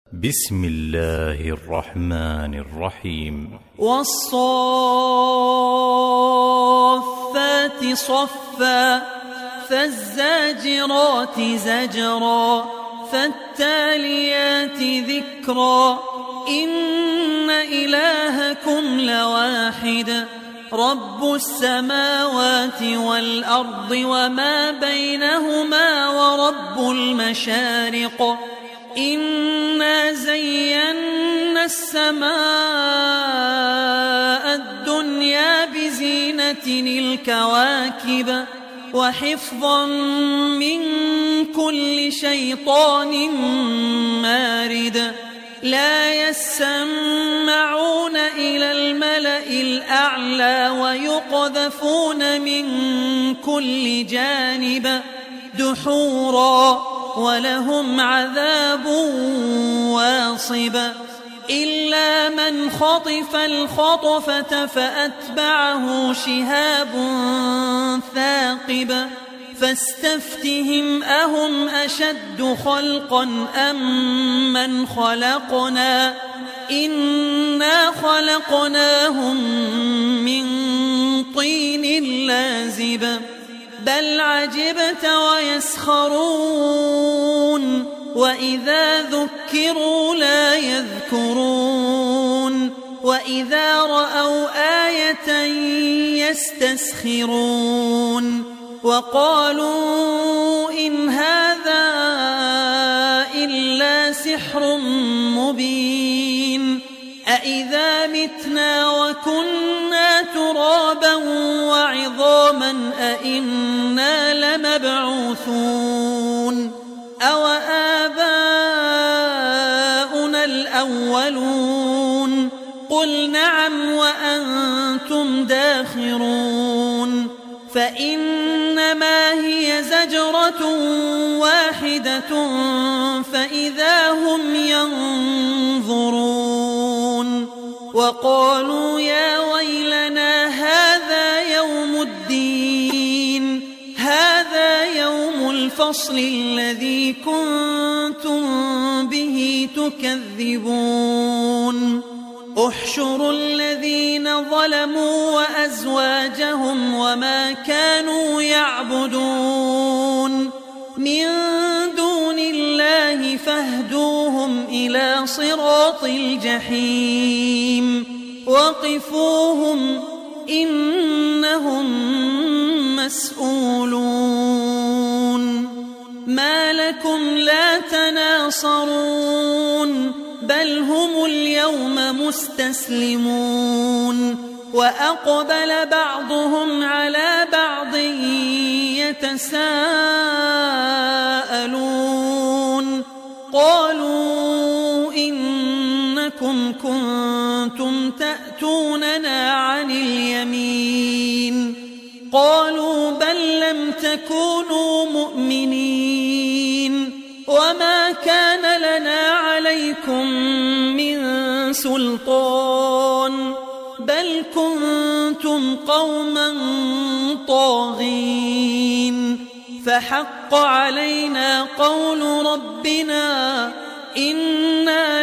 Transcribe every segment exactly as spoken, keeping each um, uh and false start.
بسم الله الرحمن الرحيم. والصافات صفا فالزاجرات زجرا فالتاليات ذكرا إن إلهكم لواحد رب السماوات والأرض وما بينهما ورب المشارق إنا زينا السماء الدنيا بزينة الكواكب وحفظا من كل شيطان مارد لا يسمعون إلى الملأ الأعلى ويقذفون من كل جانب دحورا ولهم عذاب واصب إلا من خطف الخطفة فأتبعه شهاب ثاقب فاستفتهم أهم أشد خلقا أم من خلقنا إنا خلقناهم من طين لازب بل عجبت ويسخرون وإذا ذكروا لا يذكرون وإذا رأوا آية يستسخرون وقالوا إن هذا إلا سحر مبين أإذا متنا وكنا ترابا وعظاما أإنا لمبعوثون أو آباؤنا الأولون قل نعم وأنتم داخرون فإنما هي زجرة واحدة فإذا هم ينظرون وقالوا يا ويلنا هذا يوم الدين هذا يوم الفصل الذي كنتم به تكذبون احشروا الذين ظلموا وأزواجهم وما كانوا يعبدون من دون الله فاهدوهم إلى صراط الجحيم وقفوهم إنهم مسؤولون ما لكم لا تناصرون بل هم اليوم مستسلمون وأقبل بعضهم على بعض يتساءلون قالوا إنكم كنتم تأتوننا عن اليمين قالوا بل لم تكونوا مؤمنين وما كان لنا عليكم من سلطان بل كنتم قوما طاغين فحق علينا قول ربنا إنا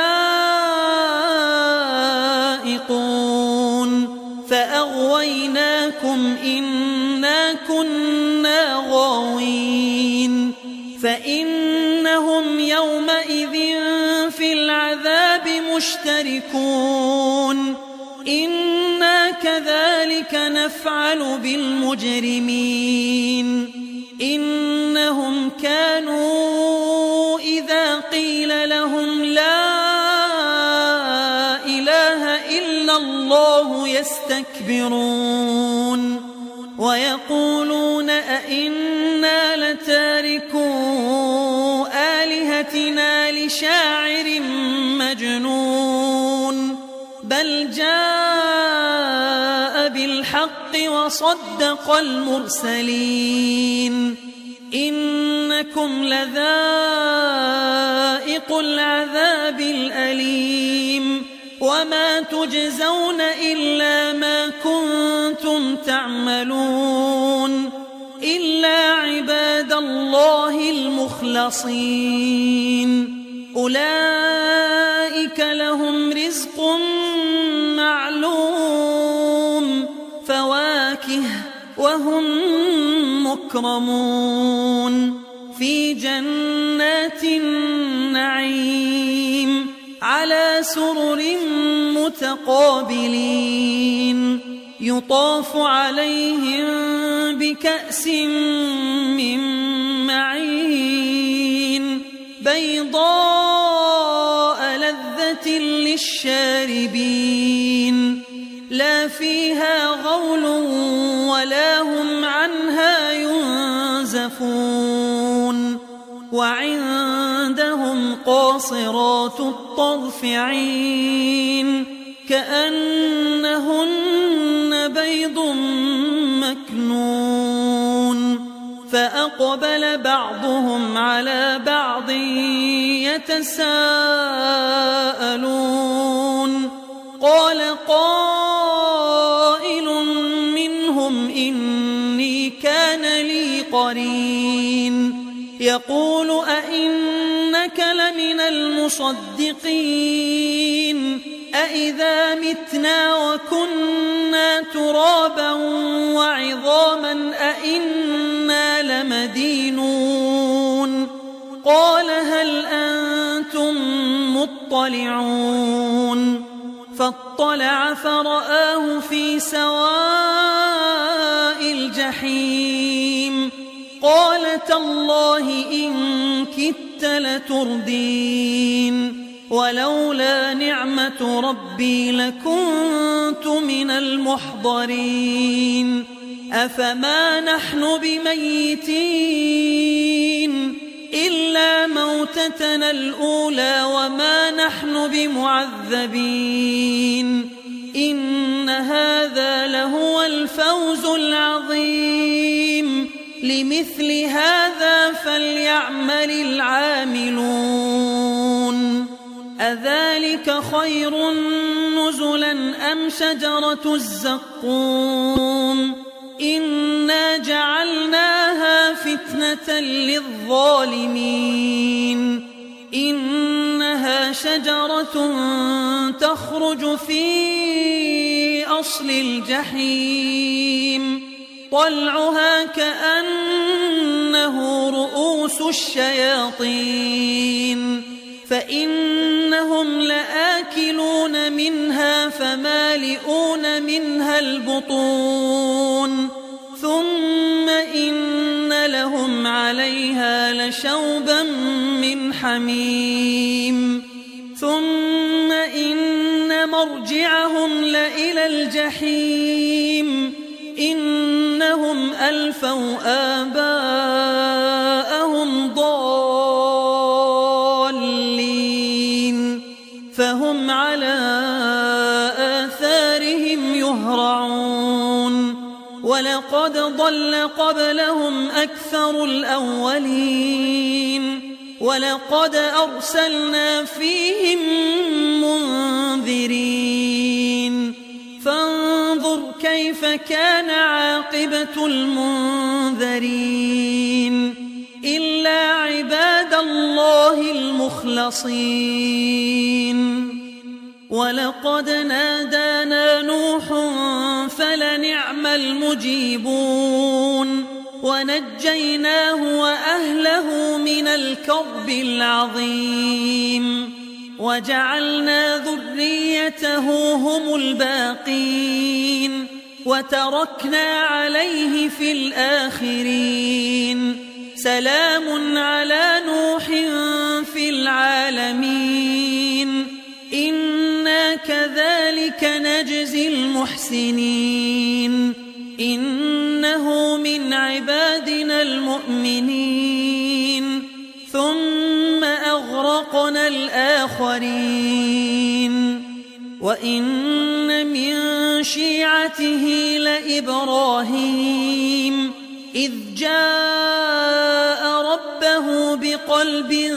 لذائقون فأغويناكم إنا كنا غاوين فإنهم يومئذ في العذاب مشتركون إنا كذلك نفعل بالمجرمين إنهم كانوا إذا قيل لهم لا إله إلا الله يستكبرون ويقولون أئنا لتاركو آلهتنا لشاعر مجنون بل جاء بالحق وصدق المرسلين إنكم لذائق العذاب الأليم وما تجزون إلا ما كنتم تعملون إلا عباد الله المخلصين أولئك لهم رزق معلوم فواكه وهم مكرمون في جنات النعيم على سرر متقابلين يطاف عليهم بكأس من معين بيضاء لذة للشاربين لا فيها غول ولا هم عنها ينزفون وعندهم قاصرات الطرف عين كأنهن بيض مكنون فأقبل بعضهم على بعض يتساءلون قال قائل منهم إني كان لي قرين يقول أئنك لمن المصدقين أئذا متنا وكنا ترابا وعظاما أئنا لمدينون قال هل أنتم مطلعون فاطلع فرآه في سواء الجحيم قال تالله إن كدت لتردين ولولا نعمة ربي لكنت من المحضرين أفما نحن بميتين إلا موتتنا الأولى وما نحن بمعذبين إن هذا لهو الفوز العظيم لمثل هذا فليعمل العاملون أذلك خير نزلا أم شجرة الزقوم إنا جعلناها فتنة للظالمين إنها شجرة تخرج في أصل الجحيم طلعها كأنه رؤوس الشياطين فإنهم لآكلون منها فمالئون منها البطون ثم إن لهم عليها لشوبا من حميم ثم إن مرجعهم لإلى الجحيم إنهم ألفوا آباءهم ضالين فهم على آثارهم يهرعون ولقد ضل قبلهم أكثر الأولين ولقد أرسلنا فيهم منذرين فانظر كيف كان عاقبة المنذرين إلا عباد الله المخلصين ولقد نادانا نوح فلنعم المجيبون ونجيناه وأهله من الكرب العظيم وجعلنا ذريته هم الباقين وتركنا عليه في الآخرين سلام على نوح في العالمين إنا كذلك نجزي المحسنين إنه من عبادنا المؤمنين ثم أغرقنا الآخرين وإن من شيعته لإبراهيم إذ جاء ربه بقلب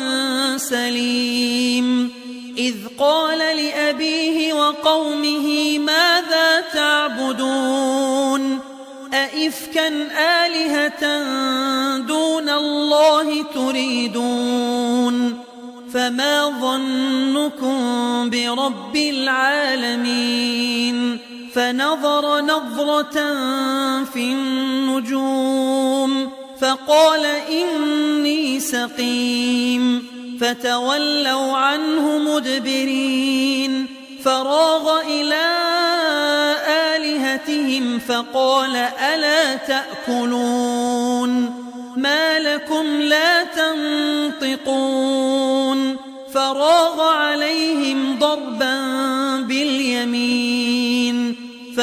سليم إذ قال لأبيه وقومه ماذا تعبدون أئفكا آلهة دون الله تريدون فما ظنكم برب العالمين فنظر نظرة في النجوم فقال إني سقيم فتولوا عنه مدبرين فراغ إلى آلهتهم فقال ألا تأكلون ما لكم لا تنطقون فراغ عليهم ضربا باليمين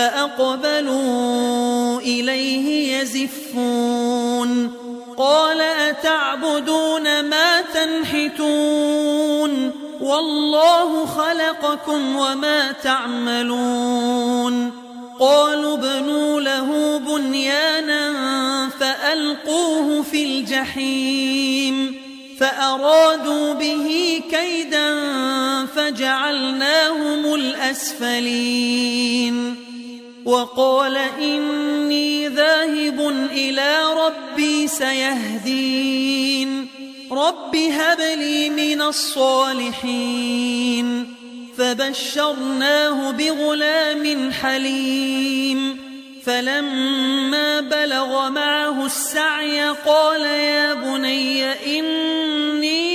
فأقبلوا إليه يزفون قال أتعبدون ما تنحتون والله خلقكم وما تعملون قالوا ابنوا له بنيانا فألقوه في الجحيم فأرادوا به كيدا فجعلناهم الأسفلين وقال إني ذاهب إلى ربي سيهدين رب هب لي من الصالحين فبشرناه بغلام حليم فلما بلغ معه السعي قال يا بني إني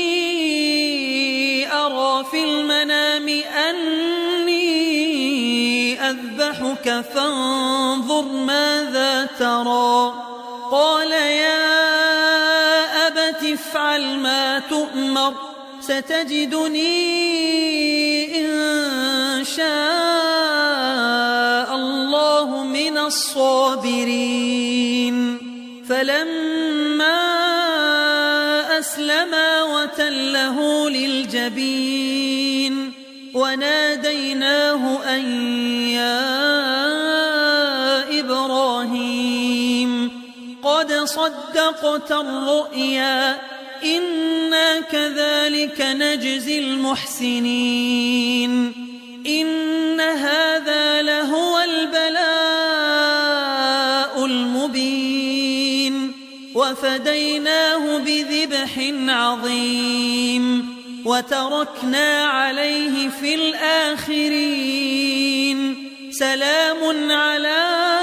أرى في المنام أني أذبحك فانظر ماذا ترى قال يا أبت افعل ما تؤمر ستجدني إن شاء الله من الصابرين فلما أسلما وتله للجبين وناديناه أن يا إبراهيم قد صدقت الرؤيا إنا كذلك نجزي المحسنين إن هذا لهو البلاء المبين وفديناه بذبح عظيم وتركنا عليه في الآخرين سلام على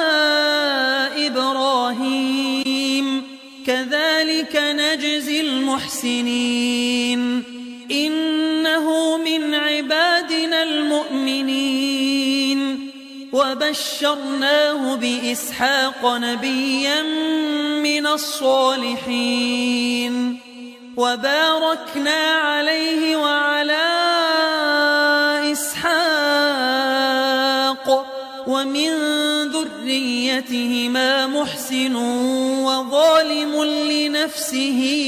إبراهيم كذلك نجزي المحسنين إنه من عبادنا المؤمنين وبشرناه بإسحاق نبيا من الصالحين وباركنا عليه وعلى إسحاق ومن ذريتهما محسن وظالم لنفسه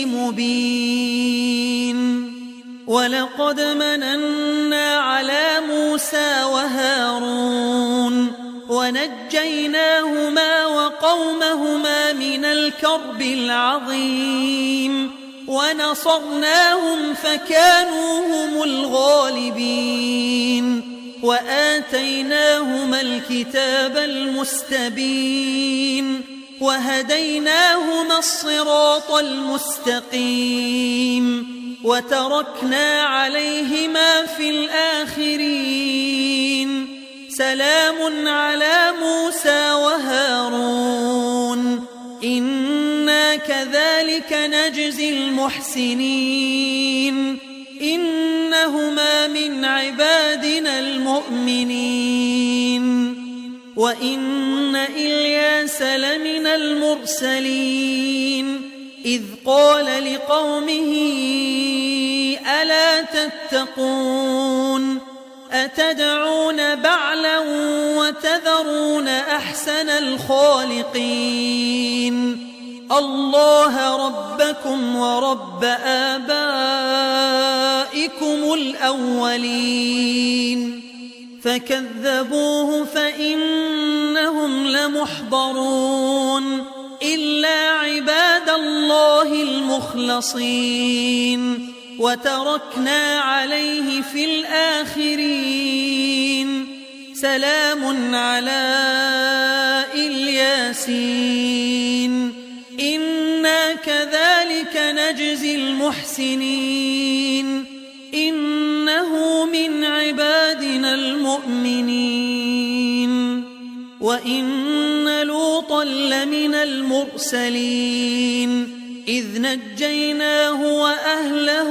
مبين ولقد مننا على موسى وهارون ونجيناهما وقومهما من الكرب العظيم ونصرناهم فكانوا هم الغالبين وآتيناهما الكتاب المستبين وهديناهما الصراط المستقيم وتركنا عليهما في الآخرين سلام على موسى وهارون إنا كذلك نجزي المحسنين إنهما من عبادنا المؤمنين وإن إلياس لمن المرسلين إذ قال لقومه ألا تتقون أتدعون بعلا وتذرون أحسن الخالقين الله ربكم ورب آبائكم الأولين فكذبوه فإنهم لمحضرون إلا عباد الله المخلصين وتركنا عليه في الآخرين سلام على الياسين إنا كذلك نجزي المحسنين وإن لوطا لمن المرسلين إذ نجيناه وأهله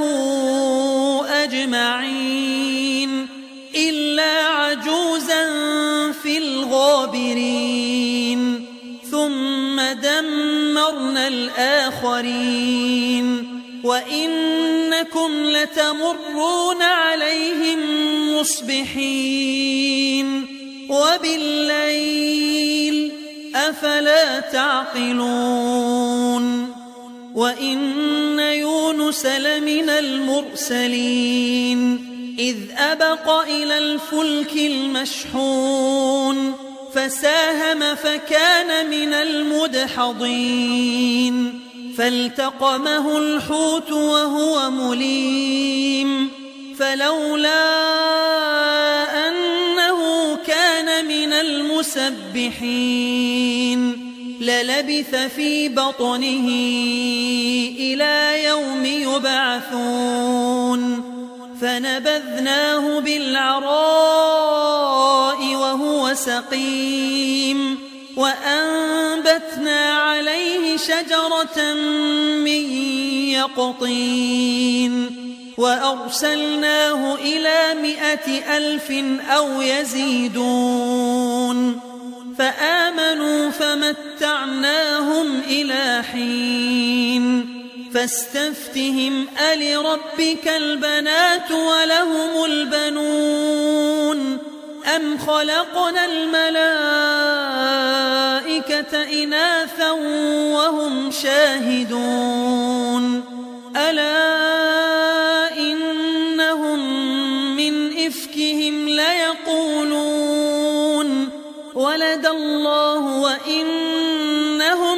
أجمعين إلا عجوزا في الغابرين ثم دمرنا الآخرين وإنكم لتمرون عليهم مصبحين وبالليل أفلا تعقلون وإن يونس لمن المرسلين إذ أبق إلى الفلك المشحون فساهم فكان من المدحضين فالتقمه الحوت وهو مليم فلولا أنه كان من المسبحين للبث في بطنه إلى يوم يبعثون فنبذناه بالعراء وهو سقيم وأنبتنا عليه شجرة من يقطين وأرسلناه إلى مائة ألف أو يزيدون فآمنوا فمتعناهم إلى حين فاستفتهم ألربك البنات ولهم البنون أم خلقنا الملائكة إناثا وهم شاهدون ألا إنهم من إفكهم ليقولون ولد الله وإنهم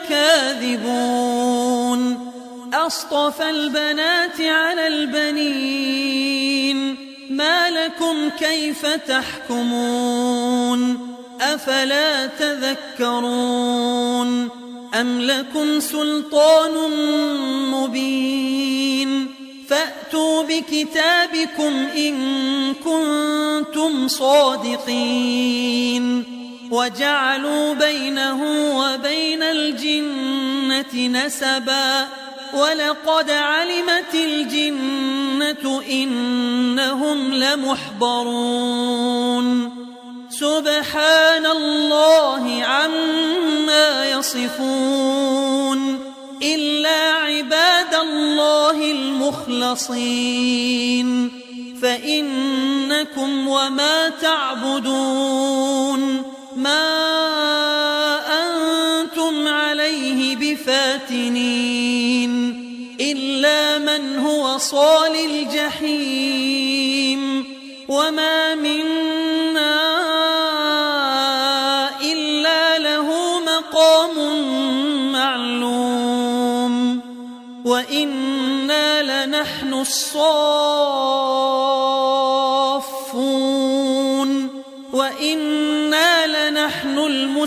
لكاذبون أصطفى البنات على البنين ما لكم كيف تحكمون أفلا تذكرون أم لكم سلطان مبين فأتوا بكتابكم إن كنتم صادقين وجعلوا بينه وبين الجنة نسبا ولقد علمت الجنة إنهم لمحضرون سبحان الله عما يصفون إلا عباد الله المخلصين فإنكم وما تعبدون ما أنتم عليه بفاتنين إلا من هو صال الجحيم وما منا إلا له مقام معلوم وإنا لنحن الصافون وإنا لنحن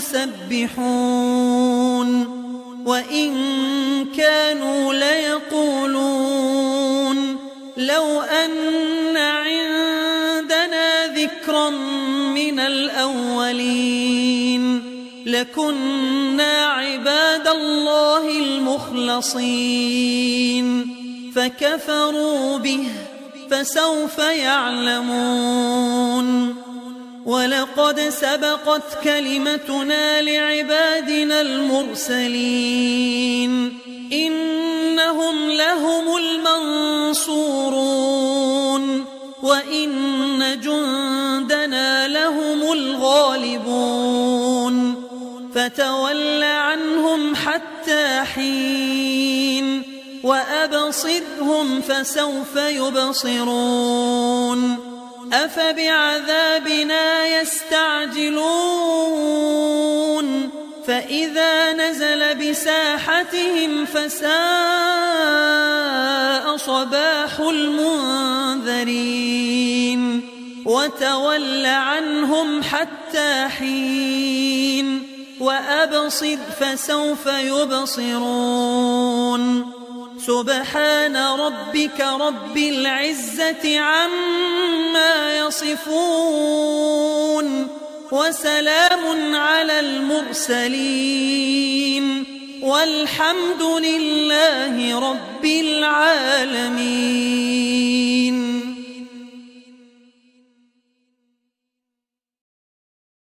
المسبحون وإن كانوا ليقولون لو أن عندنا ذكرا من الأولين لكنا عباد الله المخلصين فكفروا به فسوف يعلمون ولقد سبقت كلمتنا لعبادنا المرسلين إنهم لهم المنصورون وإن جندنا لهم الغالبون فتول عنهم حتى حين وأبصرهم فسوف يبصرون أفبعذابنا يستعجلون فإذا نزل بساحتهم فساء صباح المنذرين وتول عنهم حتى حين وأبصر فسوف يبصرون سبحان ربك رب العزة عما يصفون وسلام على المرسلين والحمد لله رب العالمين.